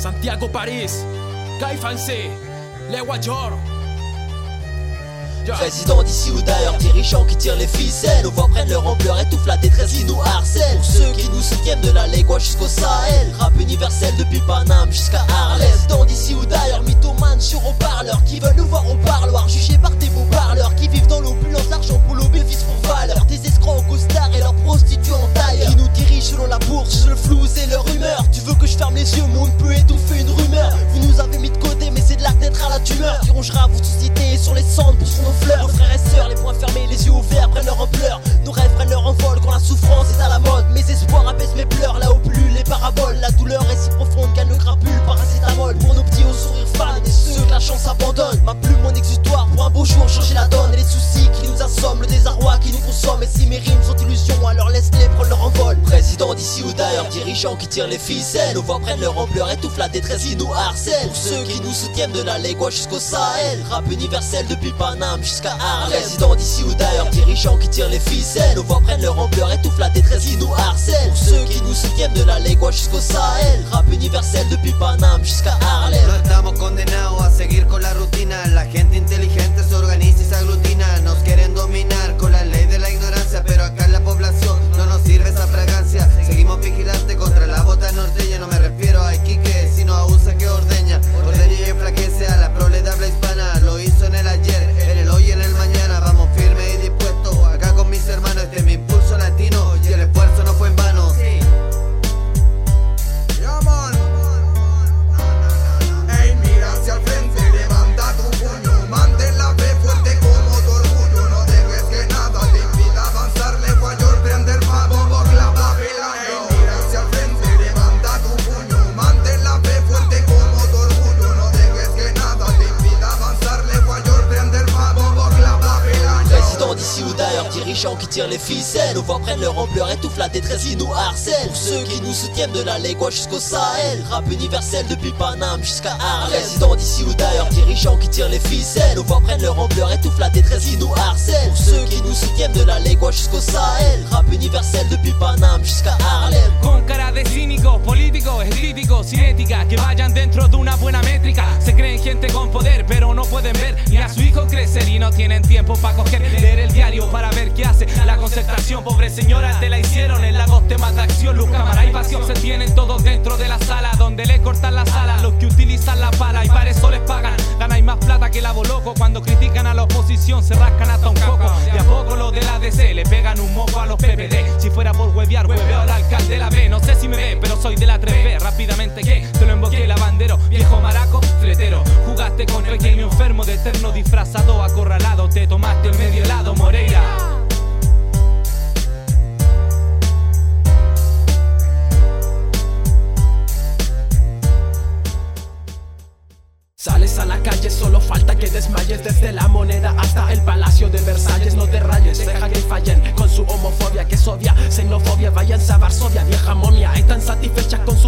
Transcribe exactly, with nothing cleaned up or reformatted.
Santiago, Paris, Caifancé, les Wajor. Président d'ici ou d'ailleurs, dirigeants qui tirent les ficelles. Nos voix prennent leur ampleur, étouffent la détresse qui nous harcèle. Pour ceux qui nous soutiennent de la Légua jusqu'au Sahel, rap universel depuis Paname jusqu'à Harlem. Président d'ici ou d'ailleurs, mythomanes sur haut-parleurs, qui veulent nous voir au parloir, jugés par des beaux parleurs, qui vivent dans l'opulence, l'argent pour l'obéfice pour valeur. Des escrocs en costard et leurs prostituées en tailleur, qui nous dirigent selon la bourse, le flou et leur humeur. Tu veux que je ferme les yeux, mon peut étouffer une rumeur. Vous nous avez mis de côté, mais c'est de l'acte d'être à la tumeur qui rongera vos sociétés sur les cendres pour son fleurs. Nos frères et sœurs, les poings fermés, les yeux ouverts, prennent leur ampleur. Nos rêves prennent leur envol quand la souffrance est à la mode. Mes espoirs abaissent mes pleurs, là où pullulent les paraboles. La douleur est si profonde qu'elle ne crapule, paracétamol. Pour nos petits au sourire fan et ceux que la chance abandonne. Ma plume, mon exutoire, pour un beau jour changer la donne. Et les soucis qui nous assomment, le désarroi qui nous consomme. Et si mes rimes sont illusions, alors laisse-les prendre leur envol. Président d'ici ou d'ailleurs, dirigeants qui tirent les ficelles. Nos voix prennent leur ampleur, étouffent la détresse qui nous harcèle. Pour ceux qui nous soutiennent de la Légua jusqu'au Sahel, rap universel depuis Paname jusqu'à Harlem. Président d'ici ou d'ailleurs, dirigeants qui tirent les ficelles. Nos voix prennent leur ampleur, étouffent la détresse qui nous harcèle. Pour ceux qui nous soutiennent de la Légua jusqu'au Sahel, rap universel depuis Paname jusqu'à Harlem. No estamos condenados a seguir con la rutina. La gente inteligente se organiza y se aglutina. Nos quieren dominar con la ley de la ignorancia, pero acá en la población no nos sirve esa fragancia. Seguimos vigilantes contra la bota norteña. No me refiero a Iquique, sino a U S A que ordeña. Ordeña y enflaquece a la prole de habla hispana. Lo hizo en el ayer, en el hoy y en el mañana. Vamos firmes y dispuestos, acá con mis hermanos. Este es mi impulso latino y el esfuerzo no fue en vano. Sí. Yeah, man. Ey, mira hacia el frente, levanta tu puño, mantén la fe fuerte como tu orgullo. No dejes que nada te impida avanzar, le guayor, prende el pavo, clava pelando. Ey, mira hacia el frente, levanta tu puño, mantén la fe fuerte como tu orgullo. No dejes que nada te impida avanzar, le guayor, prende el pavo, clava pelando. Président d'ici ou d'ailleurs, dirigeants qui tirent les ficelles. Nos voix prennent leur ampleur, étouffent la détresse qui nous harcèle. Pour ceux qui nous soutiennent de la Légua jusqu'au Sahel, rap universel depuis Paname jusqu'à Harlem. Président d'ici ou d'ailleurs, dirigeants qui tirent les ficelles. Nos voix prennent leur ampleur, étouffent la détresse qui nous harcèle. Pour ceux qui nous soutiennent de la Légua jusqu'au Sahel, rap universel depuis Paname jusqu'à Harlem. Con cara de cínicos, políticos, escríticos, sin ética, que vayan dentro de una buena métrica. Se creen gente con poder, pero no pueden ver ni a su hijo crecer y no tienen tiempo para coger, leer el diario para ver qué hace la concertación. Pobre señora, te la hicieron en Lagos, temas de acción, luz, cámara y pasión. Se tienen todos dentro de la sala, donde le cortan las alas los que utilizan la pala y para eso les pagan. Ganáis más plata que el abo loco, cuando critican a la oposición se rascan hasta un poco. De a poco los de la D C le pegan un moco a los P P D. Si fuera por huevear, hueveo al alcalde de la B. No sé si me ve, pero soy de la tres B. Rápidamente que te lo emboqué, lavandero, viejo maraco, fletero. Jugaste con pequeño enfermo de eterno disfrazado, acorralado, te tomaste el medio helado, Moreira. Sales a la calle, solo falta que desmayes. Desde la Moneda hasta el Palacio de Versalles. No te rayes, deja que fallen con su homofobia, que es obvia. Xenofobia, váyanse a Varsovia, vieja momia. Están satisfechas con su